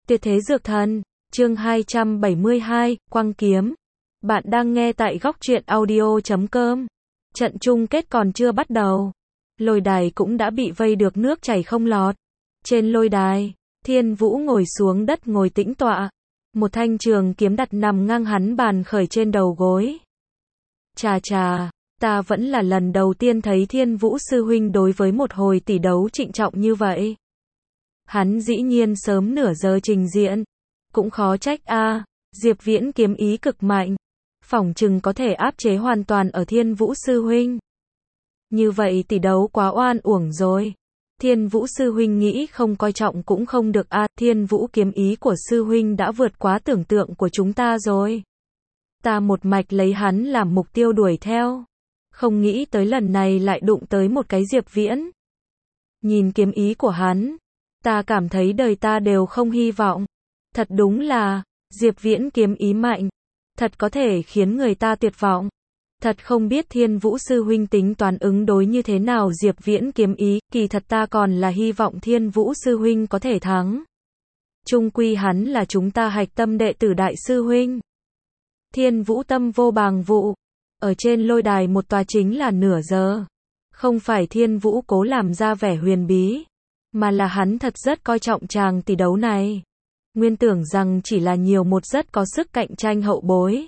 Tuyệt thế dược thần, chương 272, Quang kiếm. Bạn đang nghe tại góc truyện audio.com. Trận chung kết còn chưa bắt đầu. Lôi đài cũng đã bị vây được nước chảy không lọt. Trên lôi đài, Thiên Vũ ngồi xuống đất ngồi tĩnh tọa. Một thanh trường kiếm đặt nằm ngang hắn bàn khởi trên đầu gối. Chà chà, ta vẫn là lần đầu tiên thấy Thiên Vũ sư huynh đối với một hồi tỷ đấu trịnh trọng như vậy. Hắn dĩ nhiên sớm nửa giờ trình diễn. Cũng khó trách a, Diệp Viễn kiếm ý cực mạnh. Phỏng chừng có thể áp chế hoàn toàn ở Thiên Vũ sư huynh. Như vậy tỷ đấu quá oan uổng rồi. Thiên Vũ sư huynh nghĩ không coi trọng cũng không được a, Thiên Vũ kiếm ý của sư huynh đã vượt quá tưởng tượng của chúng ta rồi. Ta một mạch lấy hắn làm mục tiêu đuổi theo. Không nghĩ tới lần này lại đụng tới một cái Diệp Viễn. Nhìn kiếm ý của hắn, ta cảm thấy đời ta đều không hy vọng. Thật đúng là, Diệp Viễn kiếm ý mạnh. Thật có thể khiến người ta tuyệt vọng. Thật không biết Thiên Vũ sư huynh tính toán ứng đối như thế nào Diệp Viễn kiếm ý, kỳ thật ta còn là hy vọng Thiên Vũ sư huynh có thể thắng. Chung quy hắn là chúng ta hạch tâm đệ tử đại sư huynh. Thiên Vũ tâm vô bàng vụ. Ở trên lôi đài một tòa chính là nửa giờ. Không phải Thiên Vũ cố làm ra vẻ huyền bí, mà là hắn thật rất coi trọng chàng tỷ đấu này. Nguyên tưởng rằng chỉ là nhiều một rất có sức cạnh tranh hậu bối.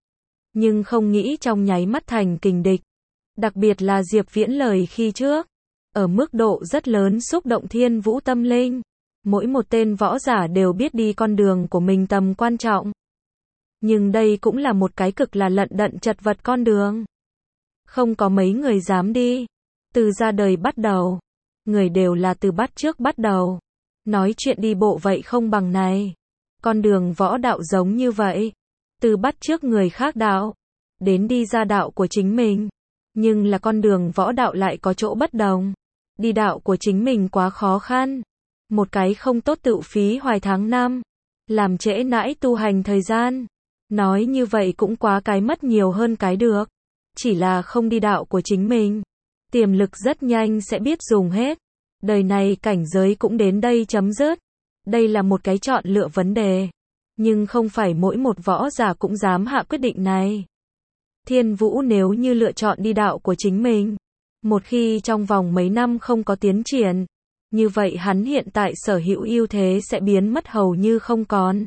Nhưng không nghĩ trong nháy mắt thành kình địch. Đặc biệt là Diệp Viễn lời khi trước. Ở mức độ rất lớn xúc động Thiên Vũ tâm linh. Mỗi một tên võ giả đều biết đi con đường của mình tầm quan trọng. Nhưng đây cũng là một cái cực là lận đận chật vật con đường. Không có mấy người dám đi. Từ ra đời bắt đầu. Người đều là từ bắt trước bắt đầu. Nói chuyện đi bộ vậy không bằng này. Con đường võ đạo giống như vậy. Từ bắt trước người khác đạo. Đến đi ra đạo của chính mình. Nhưng là con đường võ đạo lại có chỗ bất đồng. Đi đạo của chính mình quá khó khăn. Một cái không tốt tự phí hoài tháng năm. Làm trễ nãi tu hành thời gian. Nói như vậy cũng quá cái mất nhiều hơn cái được. Chỉ là không đi đạo của chính mình. Tiềm lực rất nhanh sẽ biết dùng hết. Đời này cảnh giới cũng đến đây chấm dứt. Đây là một cái chọn lựa vấn đề. Nhưng không phải mỗi một võ giả cũng dám hạ quyết định này. Thiên Vũ nếu như lựa chọn đi đạo của chính mình. Một khi trong vòng mấy năm không có tiến triển. Như vậy hắn hiện tại sở hữu ưu thế sẽ biến mất hầu như không còn.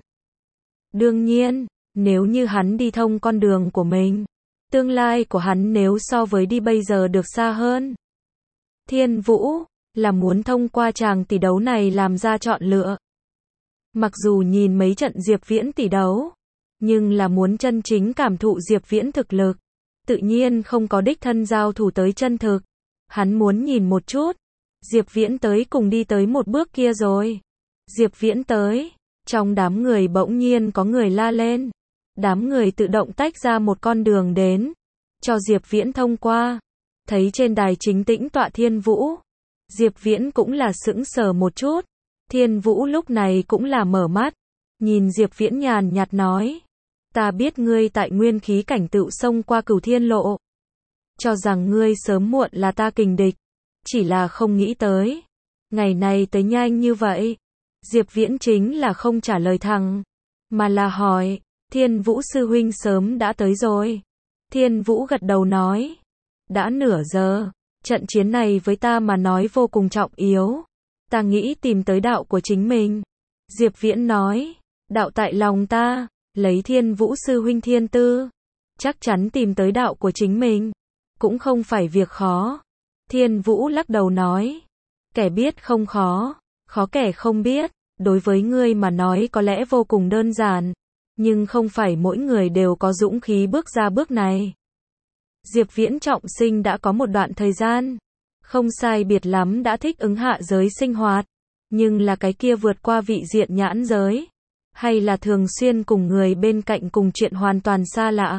Đương nhiên, nếu như hắn đi thông con đường của mình. Tương lai của hắn nếu so với đi bây giờ được xa hơn. Thiên Vũ là muốn thông qua chàng tỷ đấu này làm ra chọn lựa. Mặc dù nhìn mấy trận Diệp Viễn tỷ đấu, nhưng là muốn chân chính cảm thụ Diệp Viễn thực lực. Tự nhiên không có đích thân giao thủ tới chân thực. Hắn muốn nhìn một chút. Diệp Viễn tới cùng đi tới một bước kia rồi. Diệp Viễn tới. Trong đám người bỗng nhiên có người la lên. Đám người tự động tách ra một con đường đến. Cho Diệp Viễn thông qua. Thấy trên đài chính tĩnh tọa Thiên Vũ. Diệp Viễn cũng là sững sờ một chút. Thiên Vũ lúc này cũng là mở mắt. Nhìn Diệp Viễn nhàn nhạt nói. Ta biết ngươi tại nguyên khí cảnh tựu xông qua Cửu Thiên Lộ. Cho rằng ngươi sớm muộn là ta kình địch. Chỉ là không nghĩ tới. Ngày này tới nhanh như vậy. Diệp Viễn chính là không trả lời thẳng. Mà là hỏi. Thiên Vũ sư huynh sớm đã tới rồi. Thiên Vũ gật đầu nói. Đã nửa giờ. Trận chiến này với ta mà nói vô cùng trọng yếu. Ta nghĩ tìm tới đạo của chính mình. Diệp Viễn nói. Đạo tại lòng ta. Lấy Thiên Vũ sư huynh thiên tư. Chắc chắn tìm tới đạo của chính mình. Cũng không phải việc khó. Thiên Vũ lắc đầu nói. Kẻ biết không khó. Khó kẻ không biết. Đối với ngươi mà nói có lẽ vô cùng đơn giản. Nhưng không phải mỗi người đều có dũng khí bước ra bước này. Diệp Viễn trọng sinh đã có một đoạn thời gian. Không sai biệt lắm đã thích ứng hạ giới sinh hoạt. Nhưng là cái kia vượt qua vị diện nhãn giới. Hay là thường xuyên cùng người bên cạnh cùng chuyện hoàn toàn xa lạ.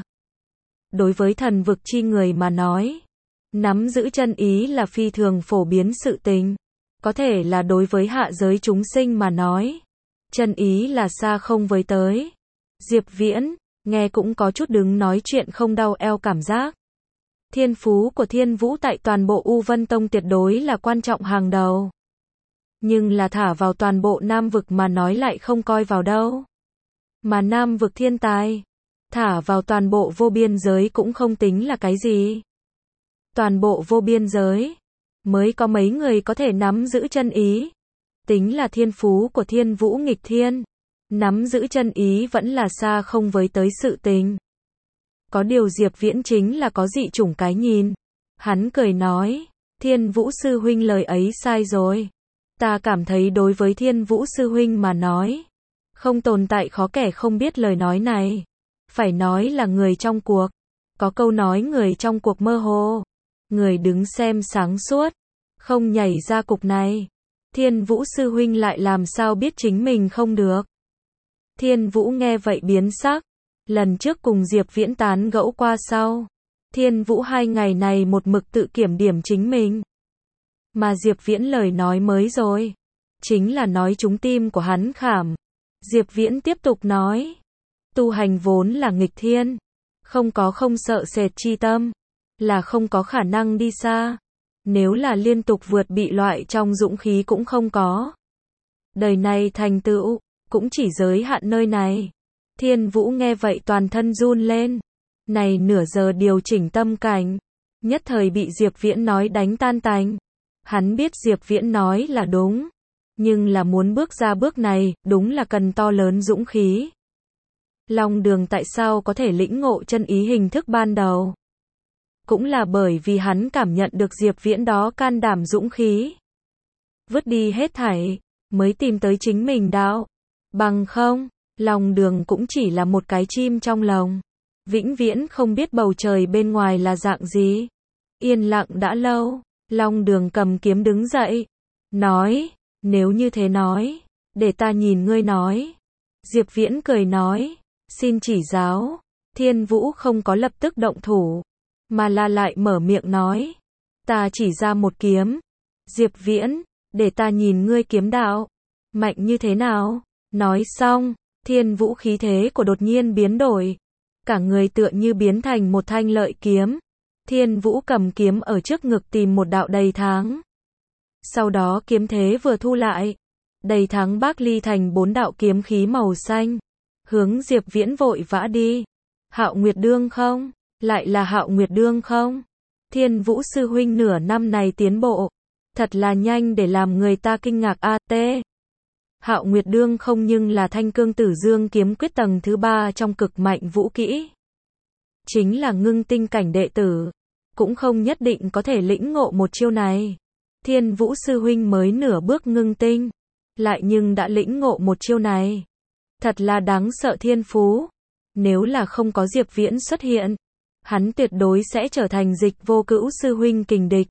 Đối với thần vực chi người mà nói. Nắm giữ chân ý là phi thường phổ biến sự tình. Có thể là đối với hạ giới chúng sinh mà nói. Chân ý là xa không với tới. Diệp Viễn, nghe cũng có chút đứng nói chuyện không đau eo cảm giác. Thiên phú của Thiên Vũ tại toàn bộ U Vân Tông tuyệt đối là quan trọng hàng đầu. Nhưng là thả vào toàn bộ Nam vực mà nói lại không coi vào đâu. Mà Nam vực thiên tài, thả vào toàn bộ vô biên giới cũng không tính là cái gì. Toàn bộ vô biên giới, mới có mấy người có thể nắm giữ chân ý. Tính là thiên phú của Thiên Vũ nghịch thiên, nắm giữ chân ý vẫn là xa không với tới sự tình. Có điều Diệp Viễn chính là có dị chủng cái nhìn. Hắn cười nói, Thiên Vũ sư huynh lời ấy sai rồi. Ta cảm thấy đối với Thiên Vũ sư huynh mà nói, không tồn tại khó kẻ không biết lời nói này. Phải nói là người trong cuộc. Có câu nói người trong cuộc mơ hồ, người đứng xem sáng suốt, không nhảy ra cục này. Thiên Vũ sư huynh lại làm sao biết chính mình không được. Thiên Vũ nghe vậy biến sắc. Lần trước cùng Diệp Viễn tán gẫu qua sau, Thiên Vũ 2 ngày này một mực tự kiểm điểm chính mình. Mà Diệp Viễn lời nói mới rồi, chính là nói trúng tim của hắn khảm. Diệp Viễn tiếp tục nói, tu hành vốn là nghịch thiên, không có không sợ sệt chi tâm, là không có khả năng đi xa. Nếu là liên tục vượt bị loại trong dũng khí cũng không có. Đời này thành tựu, cũng chỉ giới hạn nơi này. Thiên Vũ nghe vậy toàn thân run lên. Này nửa giờ điều chỉnh tâm cảnh, nhất thời bị Diệp Viễn nói đánh tan tành. Hắn biết Diệp Viễn nói là đúng, nhưng là muốn bước ra bước này, đúng là cần to lớn dũng khí. Long Đường tại sao có thể lĩnh ngộ chân ý hình thức ban đầu? Cũng là bởi vì hắn cảm nhận được Diệp Viễn đó can đảm dũng khí. Vứt đi hết thảy, mới tìm tới chính mình đạo. Bằng không, Long Đường cũng chỉ là một cái chim trong lồng. Vĩnh viễn không biết bầu trời bên ngoài là dạng gì. Yên lặng đã lâu, Long Đường cầm kiếm đứng dậy. Nói, nếu như thế nói, để ta nhìn ngươi nói. Diệp Viễn cười nói, xin chỉ giáo. Thiên Vũ không có lập tức động thủ, mà là lại mở miệng nói, ta chỉ ra một kiếm. Diệp Viễn, để ta nhìn ngươi kiếm đạo, mạnh như thế nào? Nói xong, Thiên Vũ khí thế của đột nhiên biến đổi. Cả người tựa như biến thành một thanh lợi kiếm. Thiên Vũ cầm kiếm ở trước ngực tìm một đạo đầy tháng. Sau đó kiếm thế vừa thu lại, đầy tháng bác ly thành 4 đạo kiếm khí màu xanh, hướng Diệp Viễn vội vã đi. Hạo Nguyệt Đương không? Lại là Hạo Nguyệt Đương không? Thiên Vũ sư huynh nửa năm này tiến bộ, thật là nhanh để làm người ta kinh ngạc a. Hạo Nguyệt Đương không nhưng là Thanh Cương Tử Dương kiếm quyết tầng thứ 3 trong cực mạnh vũ kỹ. Chính là ngưng tinh cảnh đệ tử, cũng không nhất định có thể lĩnh ngộ một chiêu này. Thiên Vũ sư huynh mới nửa bước ngưng tinh, lại nhưng đã lĩnh ngộ một chiêu này. Thật là đáng sợ thiên phú. Nếu là không có Diệp Viễn xuất hiện, hắn tuyệt đối sẽ trở thành Dịch Vô Cữu sư huynh kình địch.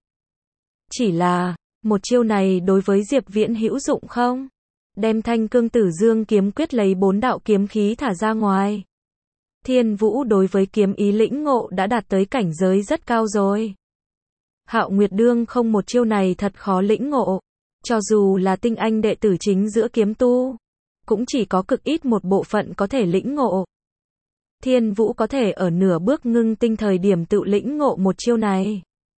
Chỉ là, một chiêu này đối với Diệp Viễn hữu dụng không? Đem Thanh Cương Tử Dương kiếm quyết lấy 4 đạo kiếm khí thả ra ngoài. Thiên Vũ đối với kiếm ý lĩnh ngộ đã đạt tới cảnh giới rất cao rồi. Hạo Nguyệt Đương không một chiêu này thật khó lĩnh ngộ. Cho dù là tinh anh đệ tử chính giữa kiếm tu, cũng chỉ có cực ít một bộ phận có thể lĩnh ngộ. Thiên Vũ có thể ở nửa bước ngưng tinh thời điểm tự lĩnh ngộ một chiêu này.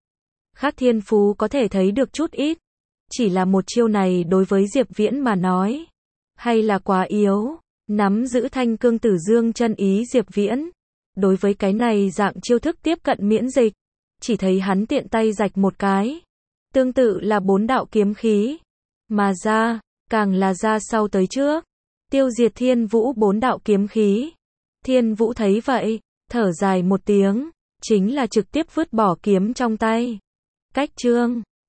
Khác thiên phú có thể thấy được chút ít. Chỉ là một chiêu này đối với Diệp Viễn mà nói, hay là quá yếu. Nắm giữ Thanh Cương Tử Dương chân ý Diệp Viễn, đối với cái này dạng chiêu thức tiếp cận miễn dịch, chỉ thấy hắn tiện tay rạch một cái, tương tự là 4 đạo kiếm khí, mà ra, càng là ra sau tới trước, tiêu diệt Thiên Vũ 4 đạo kiếm khí. Thiên Vũ thấy vậy, thở dài một tiếng, chính là trực tiếp vứt bỏ kiếm trong tay. Cách chương